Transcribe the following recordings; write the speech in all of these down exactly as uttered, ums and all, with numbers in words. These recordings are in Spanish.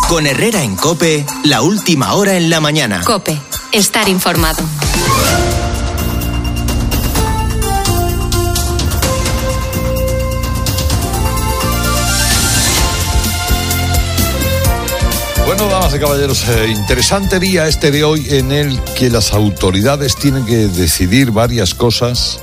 Con Herrera en COPE, la última hora en la mañana. COPE, estar informado. Bueno, damas y caballeros, eh, interesante día este de hoy en el que las autoridades tienen que decidir varias cosas,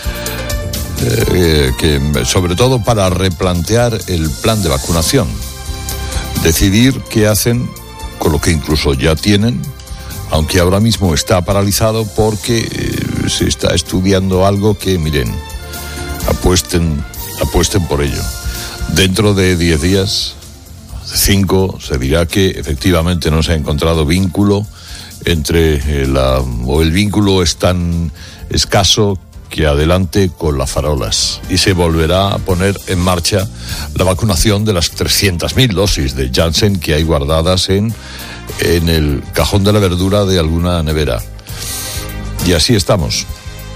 eh, que, sobre todo para replantear el plan de vacunación. Decidir qué hacen con lo que incluso ya tienen, aunque ahora mismo está paralizado porque eh, se está estudiando algo que, miren, apuesten, apuesten por ello. Dentro de diez días, cinco, se dirá que efectivamente no se ha encontrado vínculo entre eh, la, o el vínculo es tan escaso que adelante con las farolas, y se volverá a poner en marcha la vacunación de las trescientas mil dosis de Janssen que hay guardadas en, en el cajón de la verdura de alguna nevera. Y así estamos.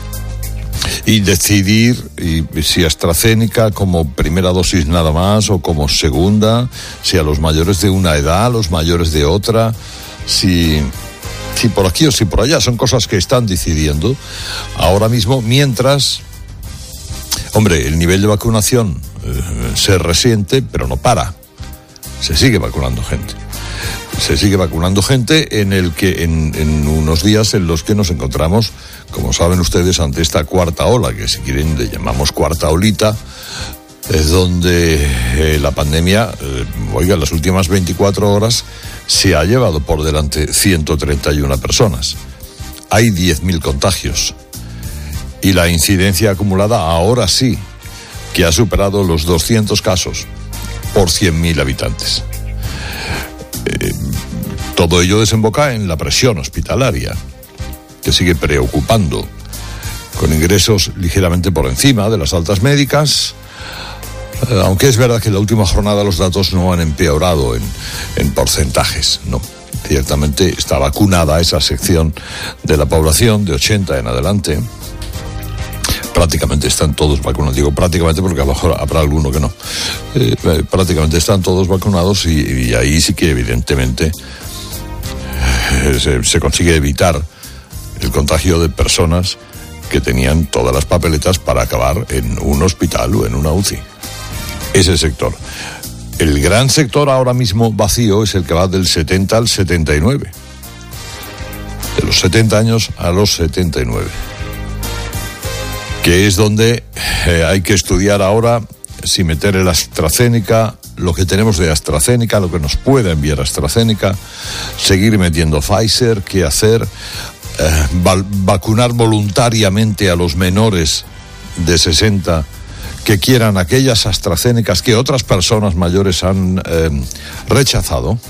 Y decidir y, si AstraZeneca como primera dosis nada más o como segunda, si a los mayores de una edad, a los mayores de otra, si... si por aquí o si por allá, son cosas que están decidiendo ahora mismo, mientras, hombre, el nivel de vacunación eh, se resiente, pero no para, se sigue vacunando gente, se sigue vacunando gente en el que, en, en unos días en los que nos encontramos, como saben ustedes, ante esta cuarta ola, que si quieren le llamamos cuarta olita, es donde eh, la pandemia, eh, oiga, en las últimas veinticuatro horas se ha llevado por delante ciento treinta y una personas. Hay diez mil contagios. Y la incidencia acumulada ahora sí, que ha superado los doscientos casos por cien mil habitantes. Eh, todo ello desemboca en la presión hospitalaria, que sigue preocupando, con ingresos ligeramente por encima de las altas médicas. Aunque es verdad que en la última jornada los datos no han empeorado en, en porcentajes, no. Ciertamente está vacunada esa sección de la población de ochenta en adelante. Prácticamente están todos vacunados. Digo prácticamente porque a lo mejor habrá alguno que no. Eh, prácticamente están todos vacunados y, y ahí sí que evidentemente eh, se, se consigue evitar el contagio de personas que tenían todas las papeletas para acabar en un hospital o en una U C I. Ese sector. El gran sector ahora mismo vacío es el que va del setenta al setenta y nueve. De los setenta años a los setenta y nueve. Que es donde eh, hay que estudiar ahora si meter el AstraZeneca, lo que tenemos de AstraZeneca, lo que nos pueda enviar AstraZeneca, seguir metiendo Pfizer, qué hacer, eh, va- vacunar voluntariamente a los menores de sesenta que quieran aquellas AstraZenecas que otras personas mayores han eh, rechazado.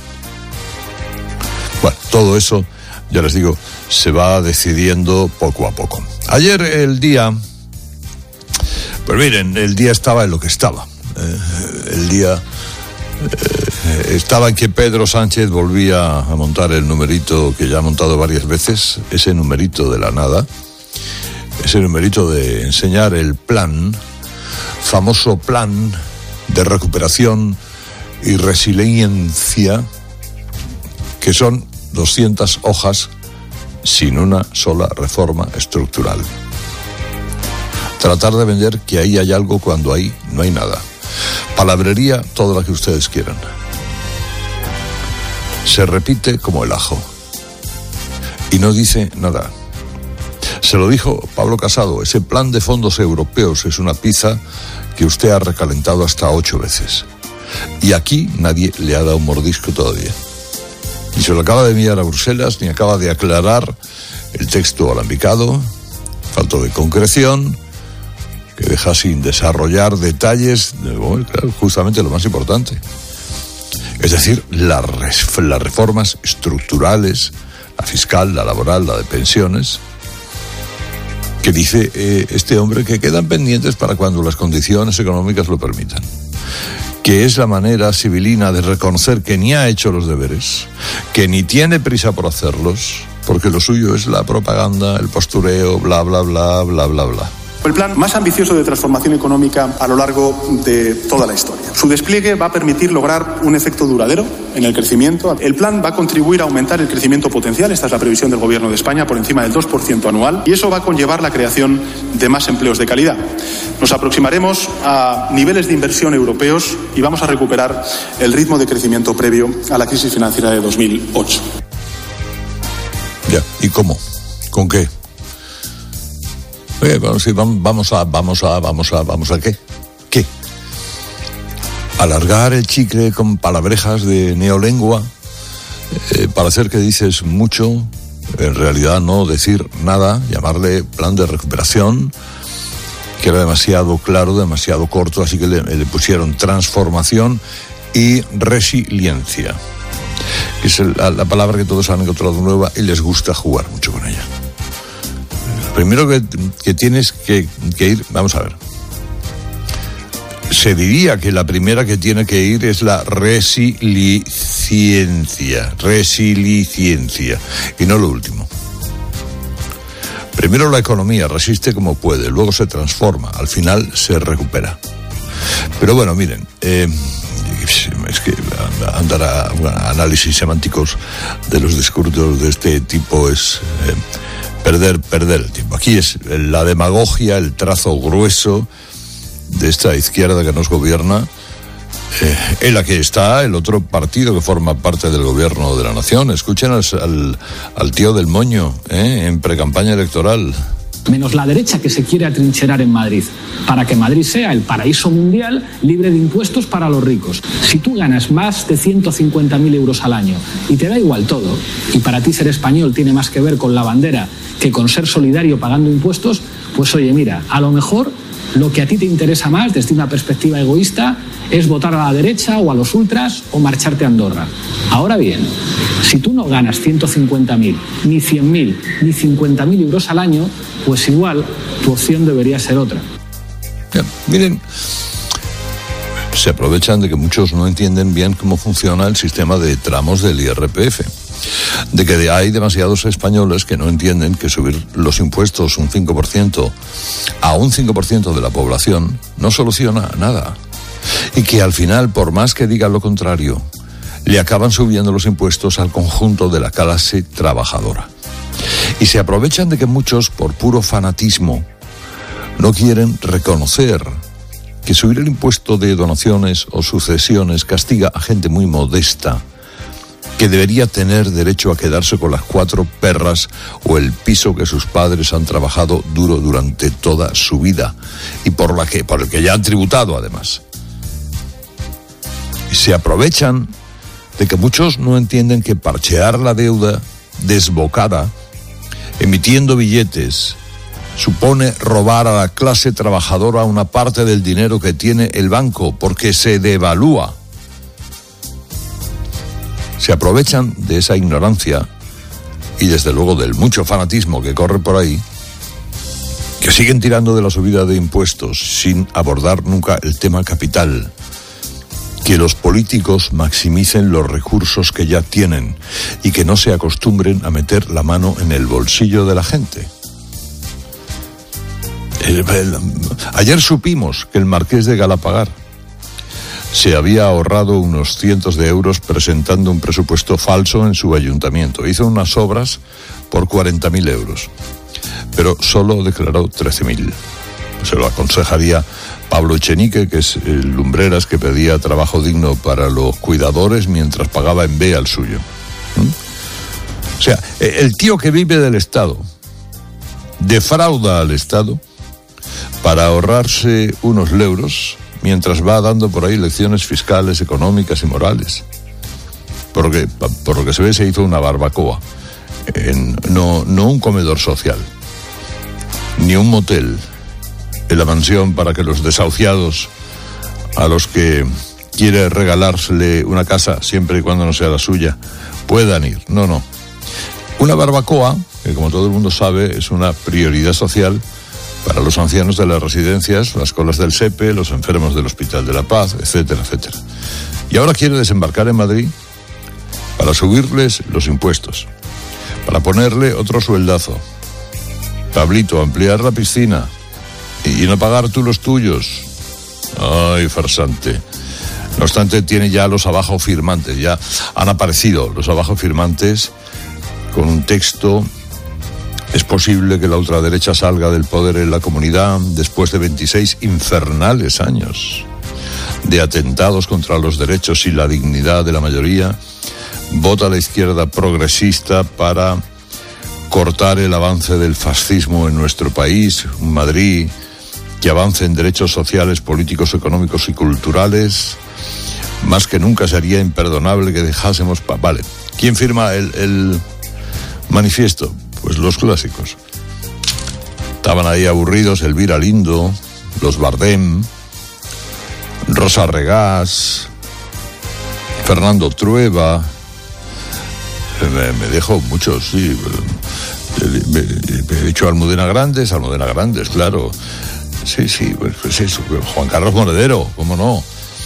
Bueno, todo eso, ya les digo, se va decidiendo poco a poco. Ayer el día, pues miren, el día estaba en lo que estaba. Eh, el día eh, estaba en que Pedro Sánchez volvía a montar el numerito que ya ha montado varias veces, ese numerito de la nada, ese numerito de enseñar el plan, famoso plan de recuperación y resiliencia, que son doscientas hojas sin una sola reforma estructural. Tratar de vender que ahí hay algo cuando ahí no hay nada. Palabrería toda la que ustedes quieran. Se repite como el ajo y no dice nada. Se lo dijo Pablo Casado, ese plan de fondos europeos es una pizza que usted ha recalentado hasta ocho veces. Y aquí nadie le ha dado un mordisco todavía. Ni se lo acaba de enviar a Bruselas, ni acaba de aclarar el texto alambicado, falta de concreción, que deja sin desarrollar detalles, de, bueno, claro, justamente lo más importante. Es decir, las, las reformas estructurales, la fiscal, la laboral, la de pensiones, que dice eh, este hombre que quedan pendientes para cuando las condiciones económicas lo permitan. Que es la manera civilina de reconocer que ni ha hecho los deberes, que ni tiene prisa por hacerlos, porque lo suyo es la propaganda, el postureo, bla, bla, bla, bla, bla, bla. El plan más ambicioso de transformación económica a lo largo de toda la historia. Su despliegue va a permitir lograr un efecto duradero en el crecimiento. El plan va a contribuir a aumentar el crecimiento potencial, esta es la previsión del Gobierno de España, por encima del dos por ciento anual, y eso va a conllevar la creación de más empleos de calidad. Nos aproximaremos a niveles de inversión europeos y vamos a recuperar el ritmo de crecimiento previo a la crisis financiera de dos mil ocho. Ya, ¿y cómo? ¿Con qué? Oye, bueno, sí, vamos a, vamos a, vamos a, vamos a, ¿qué? ¿Qué? Alargar el chicle con palabrejas de neolengua eh, para hacer que dices mucho, en realidad no decir nada, llamarle plan de recuperación, que era demasiado claro, demasiado corto, así que le, le pusieron transformación y resiliencia, que es el, la, la palabra que todos han encontrado nueva y les gusta jugar mucho con ella. Primero que, que tienes que, que ir, vamos a ver, se diría que la primera que tiene que ir es la resiliencia, resiliencia, y no lo último. Primero la economía resiste como puede, luego se transforma, al final se recupera. Pero bueno, miren, eh, es que andar a, a análisis semánticos de los discursos de este tipo es... Eh, Perder, perder el tiempo. Aquí es la demagogia, el trazo grueso de esta izquierda que nos gobierna, eh, en la que está el otro partido que forma parte del gobierno de la nación. Escuchen al, al, al tío del moño, eh, en precampaña electoral. Menos la derecha que se quiere atrincherar en Madrid, para que Madrid sea el paraíso mundial libre de impuestos para los ricos. Si tú ganas más de ciento cincuenta mil euros al año y te da igual todo, y para ti ser español tiene más que ver con la bandera que con ser solidario pagando impuestos, pues oye, mira, a lo mejor lo que a ti te interesa más desde una perspectiva egoísta es votar a la derecha o a los ultras o marcharte a Andorra. Ahora bien, si tú no ganas ciento cincuenta mil, ni cien mil, ni cincuenta mil euros al año, pues igual tu opción debería ser otra. Ya, miren, se aprovechan de que muchos no entienden bien cómo funciona el sistema de tramos del I R P F. De que hay demasiados españoles que no entienden que subir los impuestos un cinco por ciento a un cinco por ciento de la población no soluciona nada. Y que al final, por más que digan lo contrario, le acaban subiendo los impuestos al conjunto de la clase trabajadora. Y se aprovechan de que muchos, por puro fanatismo, no quieren reconocer que subir el impuesto de donaciones o sucesiones castiga a gente muy modesta, que debería tener derecho a quedarse con las cuatro perras o el piso que sus padres han trabajado duro durante toda su vida y por la que, por el que ya han tributado además. Y se aprovechan de que muchos no entienden que parchear la deuda desbocada, emitiendo billetes, supone robar a la clase trabajadora una parte del dinero que tiene el banco porque se devalúa. Se aprovechan de esa ignorancia y desde luego del mucho fanatismo que corre por ahí, que siguen tirando de la subida de impuestos sin abordar nunca el tema capital, que los políticos maximicen los recursos que ya tienen y que no se acostumbren a meter la mano en el bolsillo de la gente. El, el, ayer supimos que el marqués de Galapagar se había ahorrado unos cientos de euros presentando un presupuesto falso en su ayuntamiento. Hizo unas obras por cuarenta mil euros, pero solo declaró trece mil. Se lo aconsejaría Pablo Echenique, que es el Lumbreras que pedía trabajo digno para los cuidadores mientras pagaba en B al suyo. ¿Mm? O sea, el tío que vive del Estado defrauda al Estado para ahorrarse unos euros mientras va dando por ahí lecciones fiscales, económicas y morales. Porque, por lo que se ve, se hizo una barbacoa, en, no, no un comedor social, ni un motel en la mansión para que los desahuciados a los que quiere regalársele una casa, siempre y cuando no sea la suya, puedan ir. No, no. Una barbacoa, que como todo el mundo sabe, es una prioridad social para los ancianos de las residencias, las colas del SEPE, los enfermos del Hospital de la Paz, etcétera, etcétera. Y ahora quiere desembarcar en Madrid para subirles los impuestos, para ponerle otro sueldazo. Pablito, ampliar la piscina, y no pagar tú los tuyos. Ay, farsante. No obstante, tiene ya los abajo firmantes, ya han aparecido los abajo firmantes con un texto. Es posible que la ultraderecha salga del poder en la comunidad después de veintiséis infernales años de atentados contra los derechos y la dignidad de la mayoría. Vota a la izquierda progresista para cortar el avance del fascismo en nuestro país, un Madrid que avance en derechos sociales, políticos, económicos y culturales. Más que nunca sería imperdonable que dejásemos... Pa- vale, ¿quién firma el, el manifiesto? Pues los clásicos. Estaban ahí aburridos Elvira Lindo, los Bardem, Rosa Regás, Fernando Trueba. Me, me dejo muchos, sí. He dicho Almudena Grandes, Almudena Grandes, claro. Sí, sí, pues, pues eso. Juan Carlos Monedero, ¿cómo no?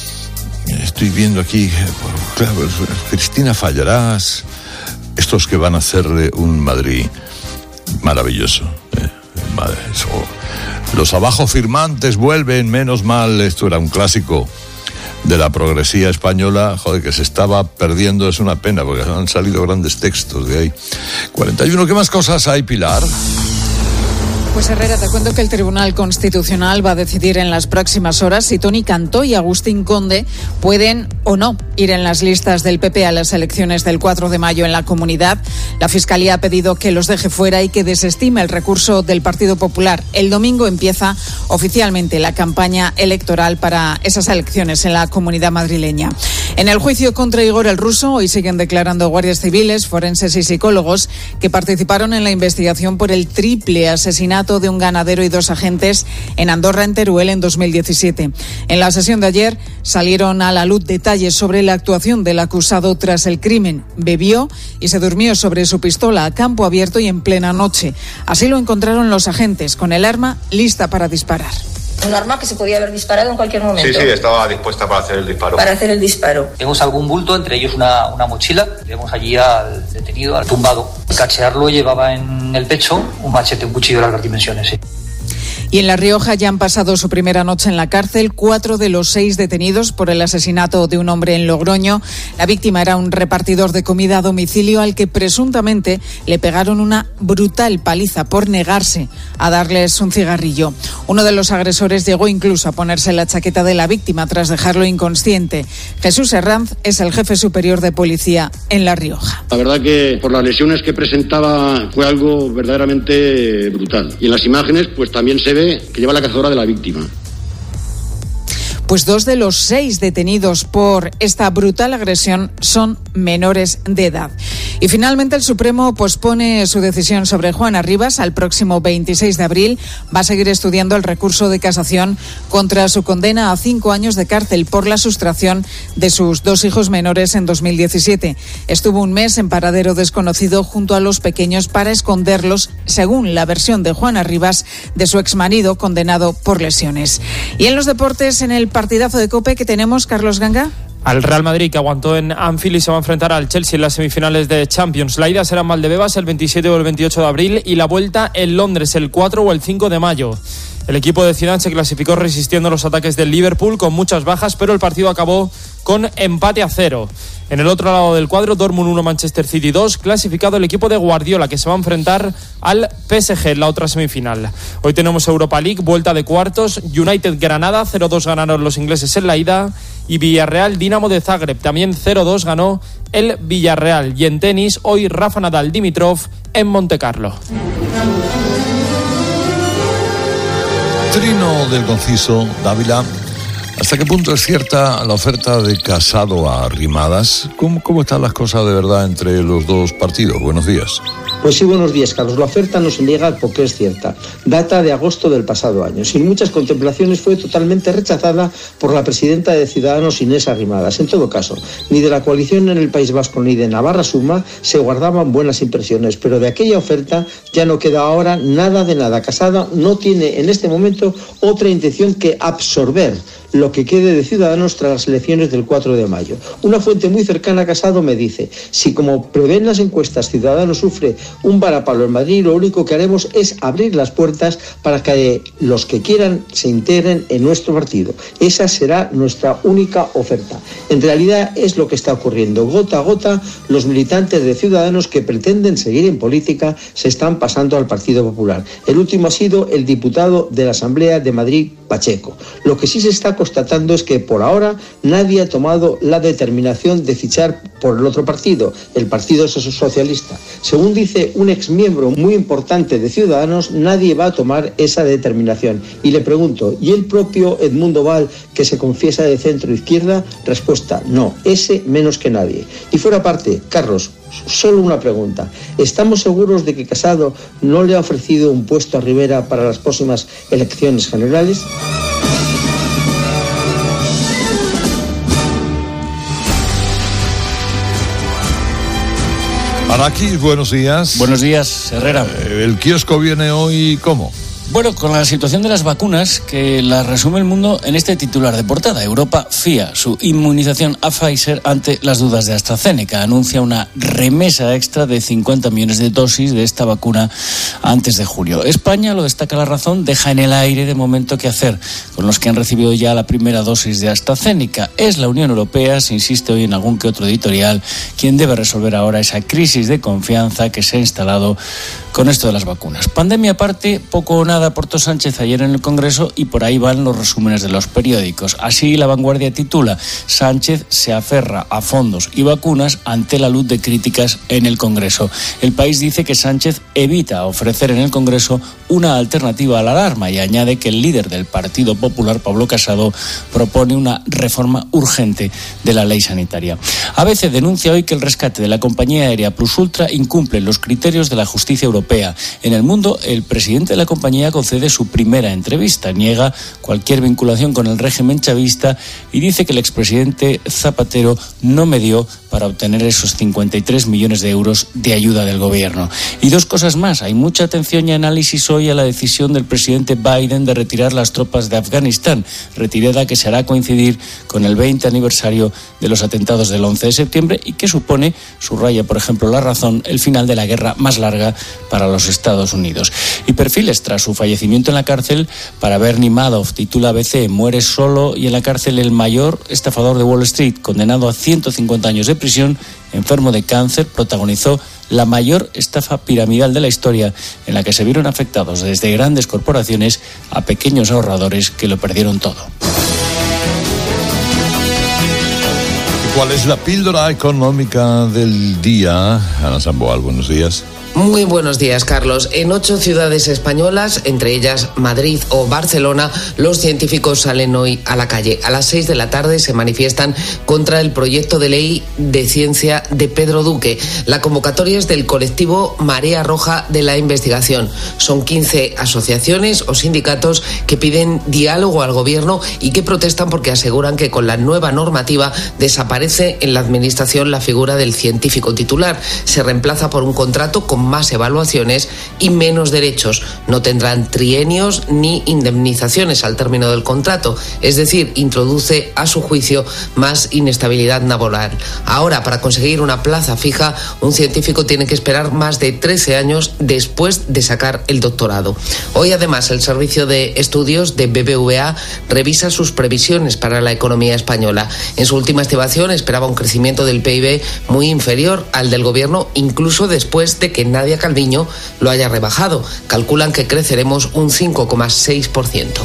Estoy viendo aquí, claro, Cristina Fallarás, estos que van a hacerle un Madrid maravilloso. Eh, madre, eso. Los abajo firmantes vuelven, menos mal, esto era un clásico de la progresía española, joder, que se estaba perdiendo, es una pena, porque han salido grandes textos de ahí. cuarenta y uno, ¿qué más cosas hay, Pilar? Pues Herrera, te cuento que el Tribunal Constitucional va a decidir en las próximas horas si Toni Cantó y Agustín Conde pueden o no ir en las listas del P P a las elecciones del cuatro de mayo en la Comunidad. La Fiscalía ha pedido que los deje fuera y que desestime el recurso del Partido Popular. El domingo empieza oficialmente la campaña electoral para esas elecciones en la Comunidad madrileña. En el juicio contra Igor el Ruso, hoy siguen declarando guardias civiles, forenses y psicólogos que participaron en la investigación por el triple asesinato de un ganadero y dos agentes en Andorra, en Teruel, en dos mil diecisiete. En la sesión de ayer salieron a la luz detalles sobre la actuación del acusado tras el crimen. Bebió y se durmió sobre su pistola a campo abierto y en plena noche. Así lo encontraron los agentes, con el arma lista para disparar. Un arma que se podía haber disparado en cualquier momento. Sí, sí, estaba dispuesta para hacer el disparo. Para hacer el disparo. Vemos algún bulto, entre ellos una, una mochila. Vemos allí al detenido, al tumbado. Al cachearlo llevaba en el pecho un machete, un cuchillo de largas dimensiones, sí. Y en La Rioja ya han pasado su primera noche en la cárcel cuatro de los seis detenidos por el asesinato de un hombre en Logroño. La víctima era un repartidor de comida a domicilio al que presuntamente le pegaron una brutal paliza por negarse a darles un cigarrillo. Uno de los agresores llegó incluso a ponerse la chaqueta de la víctima tras dejarlo inconsciente. Jesús Herranz es el jefe superior de policía en La Rioja. La verdad que por las lesiones que presentaba fue algo verdaderamente brutal. Y en las imágenes pues también se ve que lleva la cazadora de la víctima. Pues dos de los seis detenidos por esta brutal agresión son menores de edad. Y finalmente el Supremo pospone su decisión sobre Juana Rivas al próximo veintiséis de abril. Va a seguir estudiando el recurso de casación contra su condena a cinco años de cárcel por la sustracción de sus dos hijos menores en dos mil diecisiete. Estuvo un mes en paradero desconocido junto a los pequeños para esconderlos, según la versión de Juana Rivas, de su exmarido condenado por lesiones. Y en los deportes, en el partidazo de COPE que tenemos, Carlos Ganga. Al Real Madrid, que aguantó en Anfield y se va a enfrentar al Chelsea en las semifinales de Champions. La ida será en Valdebebas el veintisiete o el veintiocho de abril y la vuelta en Londres el cuatro o el cinco de mayo. El equipo de Zidane se clasificó resistiendo los ataques del Liverpool con muchas bajas, pero el partido acabó con empate a cero. En el otro lado del cuadro, Dortmund uno, Manchester City dos, clasificado el equipo de Guardiola, que se va a enfrentar al P S G en la otra semifinal. Hoy tenemos Europa League, vuelta de cuartos, United Granada, cero dos ganaron los ingleses en la ida, y Villarreal Dinamo de Zagreb, también cero dos ganó el Villarreal. Y en tenis, hoy Rafa Nadal Dimitrov en Montecarlo. Trino del Conciso, Dávila. ¿Hasta qué punto es cierta la oferta de Casado a Arrimadas? ¿Cómo, cómo están las cosas de verdad entre los dos partidos? Buenos días. Pues sí, buenos días, Carlos. La oferta no se niega porque es cierta. Data de agosto del pasado año. Sin muchas contemplaciones fue totalmente rechazada por la presidenta de Ciudadanos, Inés Arrimadas. En todo caso, ni de la coalición en el País Vasco ni de Navarra Suma se guardaban buenas impresiones, pero de aquella oferta ya no queda ahora nada de nada. Casado no tiene en este momento otra intención que absorber lo que quede de Ciudadanos tras las elecciones del cuatro de mayo. Una fuente muy cercana a Casado me dice, si como prevén las encuestas Ciudadanos sufre Un varapalo en Madrid lo único que haremos es abrir las puertas para que los que quieran se integren en nuestro partido. Esa será nuestra única oferta. En realidad es lo que está ocurriendo. Gota a gota, los militantes de Ciudadanos que pretenden seguir en política se están pasando al Partido Popular. El último ha sido el diputado de la Asamblea de Madrid, Pacheco. Lo que sí se está constatando es que por ahora nadie ha tomado la determinación de fichar por el otro partido, el Partido Socialista. Según dice un exmiembro muy importante de Ciudadanos, nadie va a tomar esa determinación. Y le pregunto, ¿y el propio Edmundo Val, que se confiesa de centro-izquierda? Respuesta, no, ese menos que nadie. Y fuera parte, Carlos, solo una pregunta. ¿Estamos seguros de que Casado no le ha ofrecido un puesto a Rivera para las próximas elecciones generales? Araquis, buenos días. Buenos días, Herrera. ¿El kiosco viene hoy cómo? Bueno, con la situación de las vacunas, que la resume El Mundo en este titular de portada. Europa fía su inmunización a Pfizer ante las dudas de AstraZeneca. Anuncia una remesa extra de cincuenta millones de dosis de esta vacuna antes de julio. España, lo destaca La Razón, deja en el aire de momento qué hacer con los que han recibido ya la primera dosis de AstraZeneca. Es la Unión Europea, se insiste hoy en algún que otro editorial, quien debe resolver ahora esa crisis de confianza que se ha instalado con esto de las vacunas. Pandemia aparte, poco o nada aportó Sánchez ayer en el Congreso y por ahí van los resúmenes de los periódicos. Así La Vanguardia titula: Sánchez se aferra a fondos y vacunas ante la luz de críticas en el Congreso. El País dice que Sánchez evita ofrecer en el Congreso una alternativa a la alarma y añade que el líder del Partido Popular, Pablo Casado, propone una reforma urgente de la ley sanitaria. A B C denuncia hoy que el rescate de la compañía aérea Plus Ultra incumple los criterios de la justicia europea. En El Mundo, el presidente de la compañía concede su primera entrevista, niega cualquier vinculación con el régimen chavista y dice que el expresidente Zapatero no medió para obtener esos cincuenta y tres millones de euros de ayuda del gobierno. Y dos cosas más. Hay mucha atención y análisis hoy a la decisión del presidente Biden de retirar las tropas de Afganistán, retirada que se hará coincidir con el veinte aniversario de los atentados del once de septiembre y que supone, subraya por ejemplo La Razón, el final de la guerra más larga para los Estados Unidos. Y perfiles tras su fallecimiento en la cárcel para Bernie Madoff, titula A B C, muere solo y en la cárcel el mayor estafador de Wall Street, condenado a ciento cincuenta años de prisión, enfermo de cáncer, protagonizó la mayor estafa piramidal de la historia, en la que se vieron afectados desde grandes corporaciones a pequeños ahorradores que lo perdieron todo. ¿Cuál es la píldora económica del día? Ana Samboal, buenos días. Muy buenos días, Carlos. En ocho ciudades españolas, entre ellas Madrid o Barcelona, los científicos salen hoy a la calle. A las seis de la tarde se manifiestan contra el proyecto de ley de ciencia de Pedro Duque. La convocatoria es del colectivo Marea Roja de la Investigación. Son quince asociaciones o sindicatos que piden diálogo al gobierno y que protestan porque aseguran que con la nueva normativa desaparece en la administración la figura del científico titular. Se reemplaza por un contrato con más evaluaciones y menos derechos. No tendrán trienios ni indemnizaciones al término del contrato, es decir, introduce a su juicio más inestabilidad laboral. Ahora, para conseguir una plaza fija, un científico tiene que esperar más de trece años después de sacar el doctorado. Hoy, además, el Servicio de Estudios de B B V A revisa sus previsiones para la economía española. En su última estimación esperaba un crecimiento del P I B muy inferior al del gobierno, incluso después de que Nadia Calviño lo haya rebajado. Calculan que creceremos un cinco coma seis por ciento.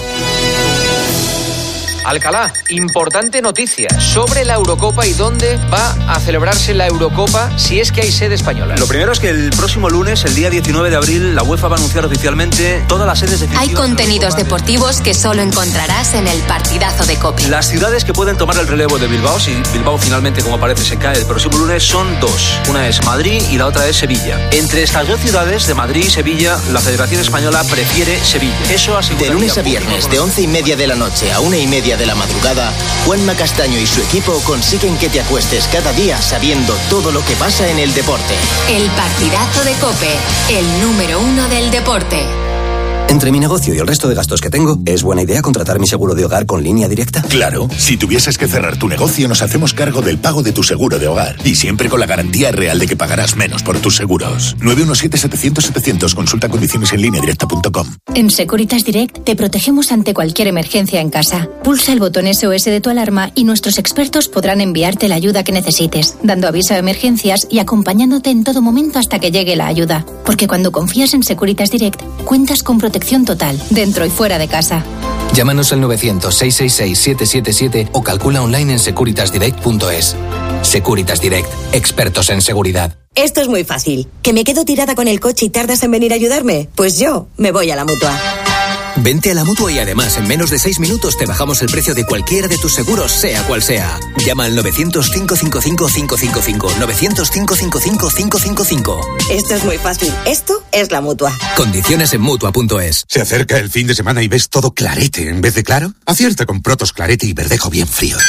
Alcalá, importante noticia sobre la Eurocopa y dónde va a celebrarse la Eurocopa si es que hay sede española. Lo primero es que el próximo lunes, el día diecinueve de abril, la UEFA va a anunciar oficialmente todas las sedes definitivas. Hay contenidos de deportivos que solo encontrarás en el partidazo de COPE. Las ciudades que pueden tomar el relevo de Bilbao, si Bilbao finalmente, como parece, se cae el próximo lunes, son dos. Una es Madrid y la otra es Sevilla. Entre estas dos ciudades, de Madrid y Sevilla, la Federación Española prefiere Sevilla. Eso asegura. De lunes a viernes, de once y media de la noche a una y media de la madrugada, Juanma Castaño y su equipo consiguen que te acuestes cada día sabiendo todo lo que pasa en el deporte. El partidazo de COPE, el número uno del deporte. Entre mi negocio y el resto de gastos que tengo, ¿es buena idea contratar mi seguro de hogar con Línea Directa? Claro, si tuvieses que cerrar tu negocio, nos hacemos cargo del pago de tu seguro de hogar. Y siempre con la garantía real de que pagarás menos por tus seguros. nueve uno siete, setecientos, setecientos. Consulta condiciones en línea directa punto com. En Securitas Direct te protegemos ante cualquier emergencia en casa. Pulsa el botón S O S de tu alarma y nuestros expertos podrán enviarte la ayuda que necesites, dando aviso a emergencias y acompañándote en todo momento hasta que llegue la ayuda. Porque cuando confías en Securitas Direct, cuentas con protección total, dentro y fuera de casa. Llámanos al novecientos, seiscientos sesenta y seis, siete siete siete o calcula online en securitas direct punto es. Securitas Direct, expertos en seguridad. Esto es muy fácil. ¿Que me quedo tirada con el coche y tardas en venir a ayudarme? Pues yo me voy a la Mutua. Vente a la Mutua y además en menos de seis minutos te bajamos el precio de cualquiera de tus seguros, sea cual sea. Llama al novecientos, cinco cinco cinco, cinco cinco cinco. novecientos, cinco cinco cinco, cinco cinco cinco. Esto es muy fácil. Esto es la Mutua. Condiciones en Mutua punto es. ¿Se acerca el fin de semana y ves todo clarete en vez de claro? Acierta con Protos Clarete y Verdejo bien fríos.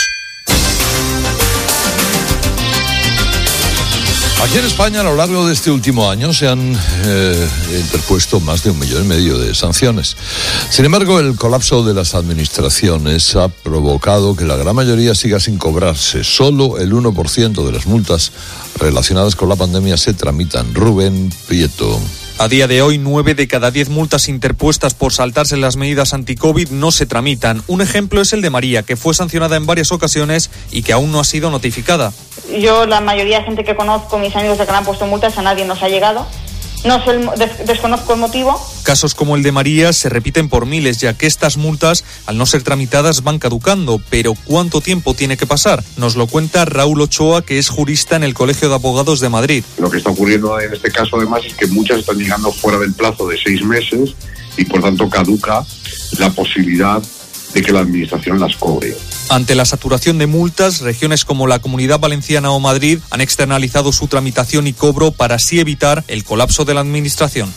Aquí en España, a lo largo de este último año, se han eh, interpuesto más de un millón y medio de sanciones. Sin embargo, el colapso de las administraciones ha provocado que la gran mayoría siga sin cobrarse. Solo el uno por ciento de las multas relacionadas con la pandemia se tramitan. Rubén Prieto. A día de hoy, nueve de cada diez multas interpuestas por saltarse las medidas anti-COVID no se tramitan. Un ejemplo es el de María, que fue sancionada en varias ocasiones y que aún no ha sido notificada. Yo, la mayoría de gente que conozco, mis amigos de que le han puesto multas, a nadie nos ha llegado. No sé, el, des, desconozco el motivo. Casos como el de María se repiten por miles, ya que estas multas, al no ser tramitadas, van caducando. Pero ¿cuánto tiempo tiene que pasar? Nos lo cuenta Raúl Ochoa, que es jurista en el Colegio de Abogados de Madrid. Lo que está ocurriendo en este caso, además, es que muchas están llegando fuera del plazo de seis meses y, por tanto, caduca la posibilidad de que la administración las cobre. Ante la saturación de multas, regiones como la Comunidad Valenciana o Madrid han externalizado su tramitación y cobro para así evitar el colapso de la administración.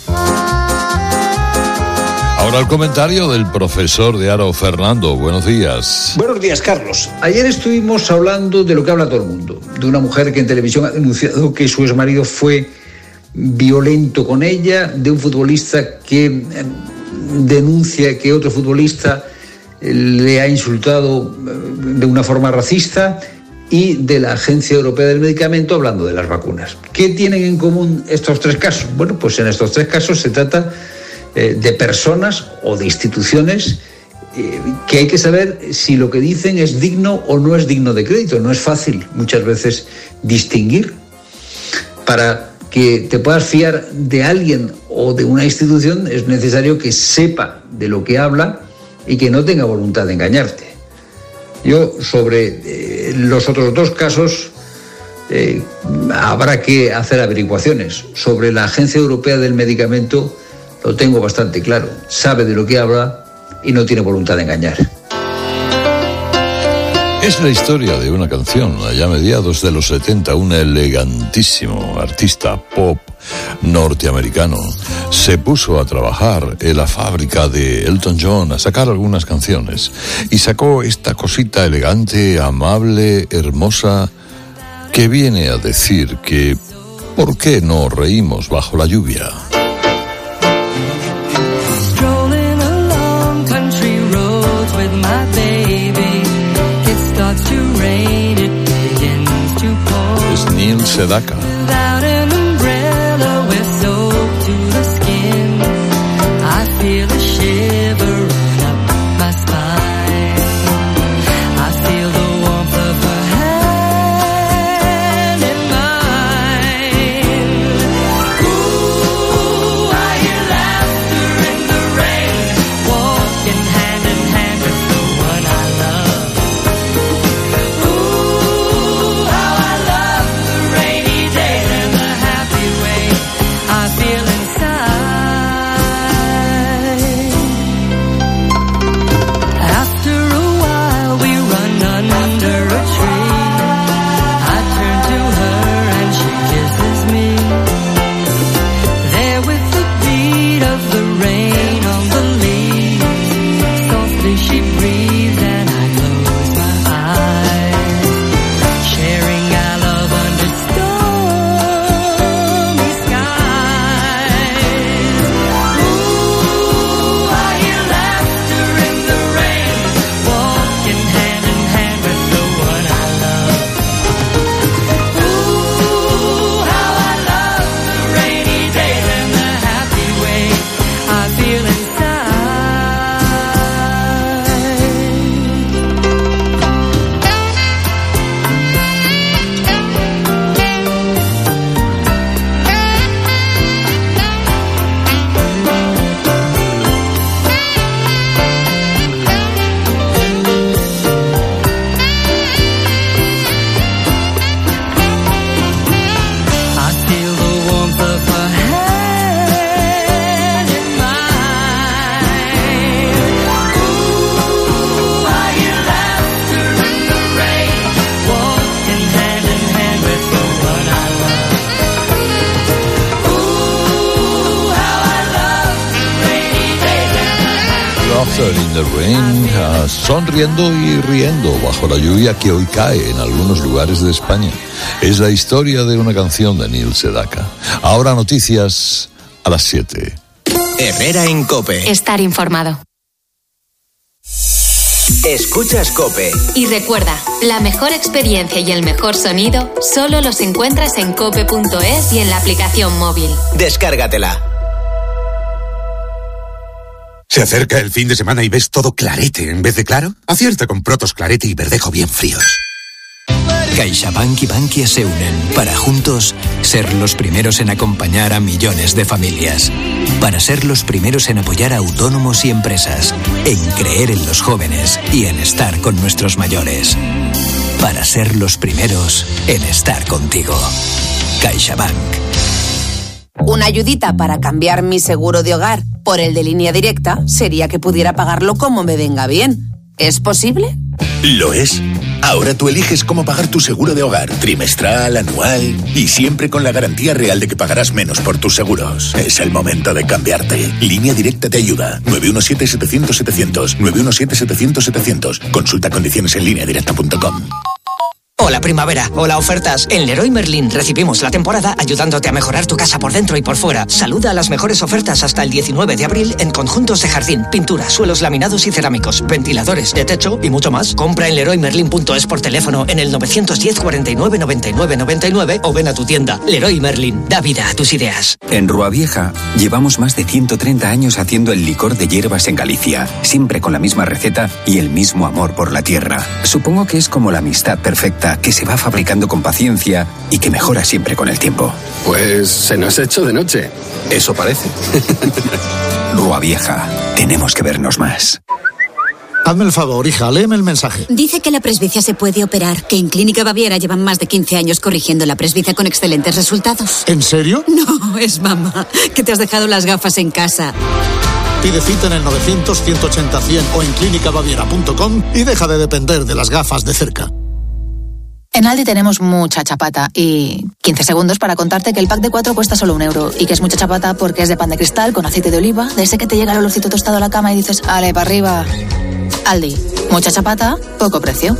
Ahora el comentario del profesor de Aro, Fernando. Buenos días. Buenos días, Carlos. Ayer estuvimos hablando de lo que habla todo el mundo, de una mujer que en televisión ha denunciado que su exmarido fue violento con ella, de un futbolista que eh, denuncia que otro futbolista le ha insultado de una forma racista, y de la Agencia Europea del Medicamento hablando de las vacunas. ¿Qué tienen en común estos tres casos? Bueno, pues en estos tres casos se trata eh, de personas o de instituciones eh, que hay que saber si lo que dicen es digno o no es digno de crédito. No es fácil muchas veces distinguir. Para que te puedas fiar de alguien o de una institución es necesario que sepa de lo que habla y que no tenga voluntad de engañarte. Yo, sobre eh, los otros dos casos, eh, habrá que hacer averiguaciones. Sobre la Agencia Europea del Medicamento lo tengo bastante claro. Sabe de lo que habla y no tiene voluntad de engañar. Es la historia de una canción. Allá a mediados de los setenta, un elegantísimo artista pop norteamericano se puso a trabajar en la fábrica de Elton John, a sacar algunas canciones, y sacó esta cosita elegante, amable, hermosa, que viene a decir que ¿por qué no reímos bajo la lluvia? Es Neil Sedaka. Doctor in the Rain, uh, sonriendo y riendo bajo la lluvia que hoy cae en algunos lugares de España. Es la historia de una canción de Neil Sedaka. Ahora noticias a las siete. Herrera en COPE. Estar informado. Escuchas COPE. Y recuerda, la mejor experiencia y el mejor sonido solo los encuentras en cope punto es y en la aplicación móvil. Descárgatela. ¿Se acerca el fin de semana y ves todo clarete en vez de claro? Acierta con Protos Clarete y Verdejo bien fríos. CaixaBank y Bankia se unen para juntos ser los primeros en acompañar a millones de familias. Para ser los primeros en apoyar a autónomos y empresas. En creer en los jóvenes y en estar con nuestros mayores. Para ser los primeros en estar contigo. CaixaBank. Una ayudita para cambiar mi seguro de hogar por el de Línea Directa sería que pudiera pagarlo como me venga bien. ¿Es posible? Lo es. Ahora tú eliges cómo pagar tu seguro de hogar, trimestral, anual y siempre con la garantía real de que pagarás menos por tus seguros. Es el momento de cambiarte. Línea Directa te ayuda. nueve uno siete, setecientos, setecientos. nueve uno siete, setecientos, setecientos. Consulta condiciones en línea directa punto com. Hola primavera, hola ofertas. En Leroy Merlin recibimos la temporada ayudándote a mejorar tu casa por dentro y por fuera. Saluda a las mejores ofertas hasta el diecinueve de abril en conjuntos de jardín, pintura, suelos laminados y cerámicos, ventiladores, de techo y mucho más. Compra en leroy merlin punto es por teléfono en el nueve uno cero, cuarenta y nueve, noventa y nueve, noventa y nueve o ven a tu tienda. Leroy Merlin, da vida a tus ideas. En Rua Vieja llevamos más de ciento treinta años haciendo el licor de hierbas en Galicia, siempre con la misma receta y el mismo amor por la tierra. Supongo que es como la amistad perfecta que se va fabricando con paciencia y que mejora siempre con el tiempo. Pues se nos ha hecho de noche. Eso parece. Rua Vieja, tenemos que vernos más. Hazme el favor, hija, léeme el mensaje. Dice que la presbicia se puede operar, que en Clínica Baviera llevan más de quince años corrigiendo la presbicia con excelentes resultados. ¿En serio? No, es mamá, que te has dejado las gafas en casa. Pide cita en el novecientos, ciento ochenta, cien o en clínica baviera punto com y deja de depender de las gafas de cerca. En Aldi tenemos mucha chapata y quince segundos para contarte que el pack de cuatro cuesta solo un euro y que es mucha chapata porque es de pan de cristal con aceite de oliva, de ese que te llega el olorcito tostado a la cama y dices, ale, para arriba. Aldi, mucha chapata, poco precio.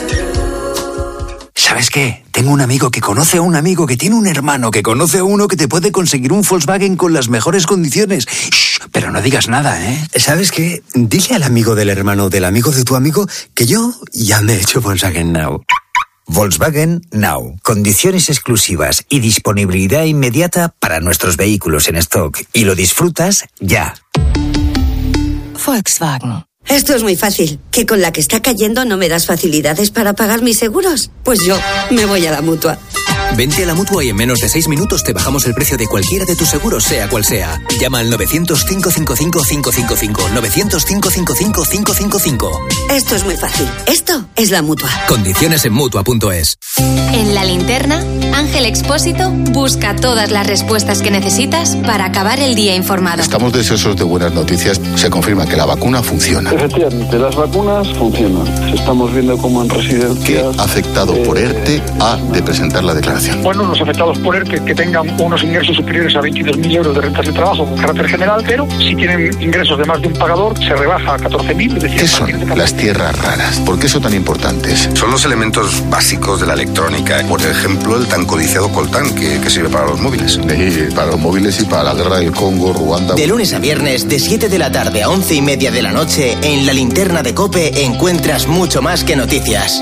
¿Sabes qué? Tengo un amigo que conoce a un amigo que tiene un hermano que conoce a uno que te puede conseguir un Volkswagen con las mejores condiciones. Shh, pero no digas nada, ¿eh? ¿Sabes qué? Dile al amigo del hermano del amigo de tu amigo que yo ya me he hecho Volkswagen Now. Volkswagen Now. Condiciones exclusivas y disponibilidad inmediata para nuestros vehículos en stock. Y lo disfrutas ya. Volkswagen. Esto es muy fácil. ¿Que con la que está cayendo no me das facilidades para pagar mis seguros? Pues yo me voy a la Mutua. Vente a la Mutua y en menos de seis minutos te bajamos el precio de cualquiera de tus seguros, sea cual sea. Llama al novecientos, cinco cinco cinco, cinco cinco cinco. novecientos, cinco cinco cinco, cinco cinco cinco. Esto es muy fácil. Esto es la Mutua. Condiciones en Mutua punto es. En La Linterna, Ángel Expósito busca todas las respuestas que necesitas para acabar el día informado. Estamos deseosos de buenas noticias. Se confirma que la vacuna funciona. Efectivamente, las vacunas funcionan. Estamos viendo cómo en residencias... ¿Qué afectado por ERTE ha de presentar la declaración? Bueno, los afectados por ERTE que tengan unos ingresos superiores a veintidós mil euros de rentas de trabajo con carácter general, pero si tienen ingresos de más de un pagador, se rebaja a catorce mil. Es decir, ¿qué son las tierras raras? ¿Por qué son tan importantes? Son los elementos básicos de la electrónica. Por ejemplo, el tan codiciado coltán, que, que sirve para los móviles. Sí, para los móviles y para la guerra del Congo, Ruanda... De lunes a viernes, de siete de la tarde a once y media de la noche, en La Linterna de COPE encuentras mucho más que noticias.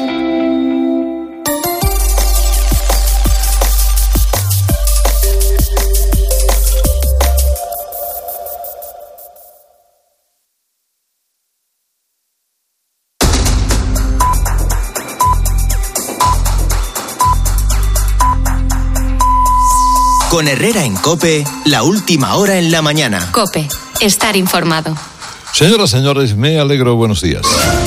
Con Herrera en COPE, la última hora en la mañana. COPE, estar informado. Señoras, señores, me alegro, buenos días.